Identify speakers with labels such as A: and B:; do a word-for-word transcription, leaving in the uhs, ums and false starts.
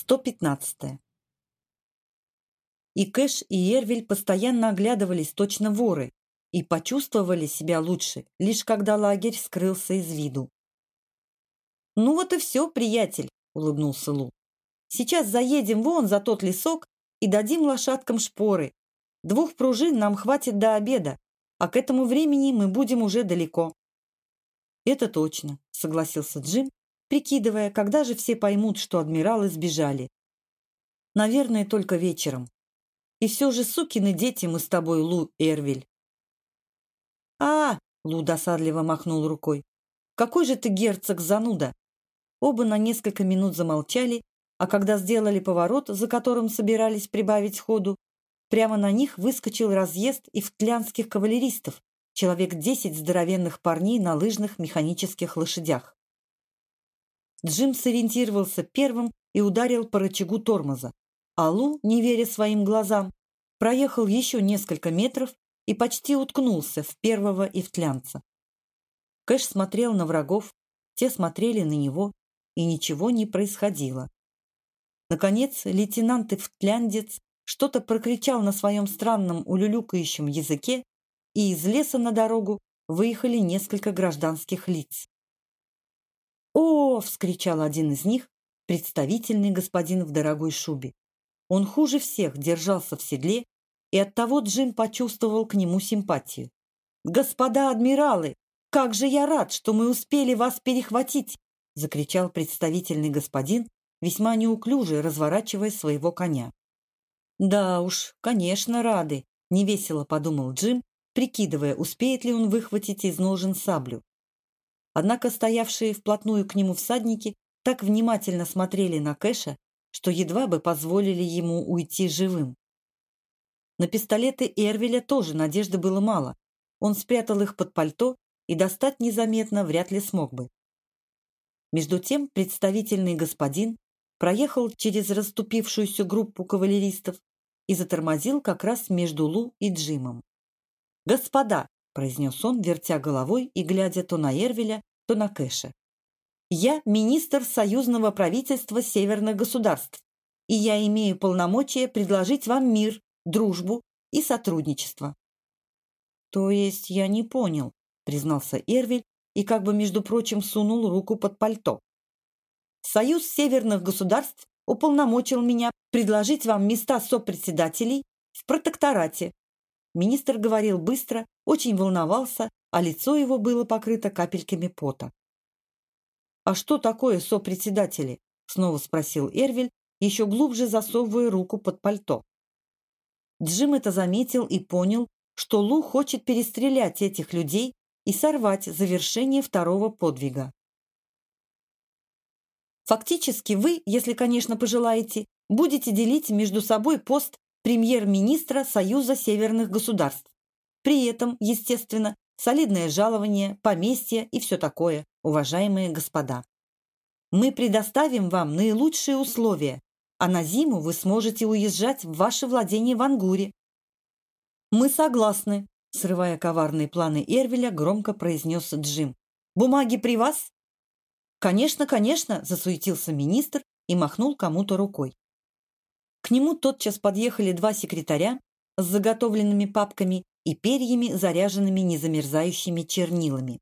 A: сто пятнадцатое. И Кэш, и Эрвиль постоянно оглядывались точно воры и почувствовали себя лучше, лишь когда лагерь скрылся из виду. «Ну вот и все, приятель», — улыбнулся Лу. «Сейчас заедем вон за тот лесок и дадим лошадкам шпоры. Двух пружин нам хватит до обеда, а к этому времени мы будем уже далеко». «Это точно», — согласился Джим, прикидывая, когда же все поймут, что адмиралы сбежали. «Наверное, только вечером. И все же сукины дети мы с тобой, Лу, Эрвиль». «А, — Лу досадливо махнул рукой, — какой же ты герцог зануда!» Оба на несколько минут замолчали, а когда сделали поворот, за которым собирались прибавить ходу, прямо на них выскочил разъезд ифтлянских кавалеристов, человек десять здоровенных парней на лыжных механических лошадях. Джим сориентировался первым и ударил по рычагу тормоза, а Лу, не веря своим глазам, проехал еще несколько метров и почти уткнулся в первого ифтлянца. Кэш смотрел на врагов, те смотрели на него, и ничего не происходило. Наконец, лейтенант-ифтляндец что-то прокричал на своем странном улюлюкающем языке, и из леса на дорогу выехали несколько гражданских лиц. «О!» — вскричал один из них, представительный господин в дорогой шубе. Он хуже всех держался в седле, и оттого Джим почувствовал к нему симпатию. «Господа адмиралы, как же я рад, что мы успели вас перехватить!» — закричал представительный господин, весьма неуклюже разворачивая своего коня. «Да уж, конечно, рады», — невесело подумал Джим, прикидывая, успеет ли он выхватить из ножен саблю. Однако стоявшие вплотную к нему всадники так внимательно смотрели на Кэша, что едва бы позволили ему уйти живым. На пистолеты Эрвиля тоже надежды было мало. Он спрятал их под пальто и достать незаметно вряд ли смог бы. Между тем представительный господин проехал через расступившуюся группу кавалеристов и затормозил как раз между Лу и Джимом. «Господа!» — произнес он, вертя головой и глядя то на Эрвиля, то на Кэша. «Я министр союзного правительства северных государств, и я имею полномочия предложить вам мир, дружбу и сотрудничество». «То есть я не понял», — признался Эрвиль и как бы, между прочим, сунул руку под пальто. «Союз северных государств уполномочил меня предложить вам места сопредседателей в протекторате». Министр говорил быстро, очень волновался, а лицо его было покрыто капельками пота. «А что такое сопредседатели?» — снова спросил Эрвиль, еще глубже засовывая руку под пальто. Джим это заметил и понял, что Лу хочет перестрелять этих людей и сорвать завершение второго подвига. «Фактически вы, если, конечно, пожелаете, будете делить между собой пост премьер-министра Союза северных государств. При этом, естественно, солидное жалование, поместье и все такое, уважаемые господа. Мы предоставим вам наилучшие условия, а на зиму вы сможете уезжать в ваше владение в Ангуре». «Мы согласны», — срывая коварные планы Эрвиля, громко произнес Джим. «Бумаги при вас?» «Конечно, конечно», — засуетился министр и махнул кому-то рукой. К нему тотчас подъехали два секретаря с заготовленными папками и перьями, заряженными незамерзающими чернилами.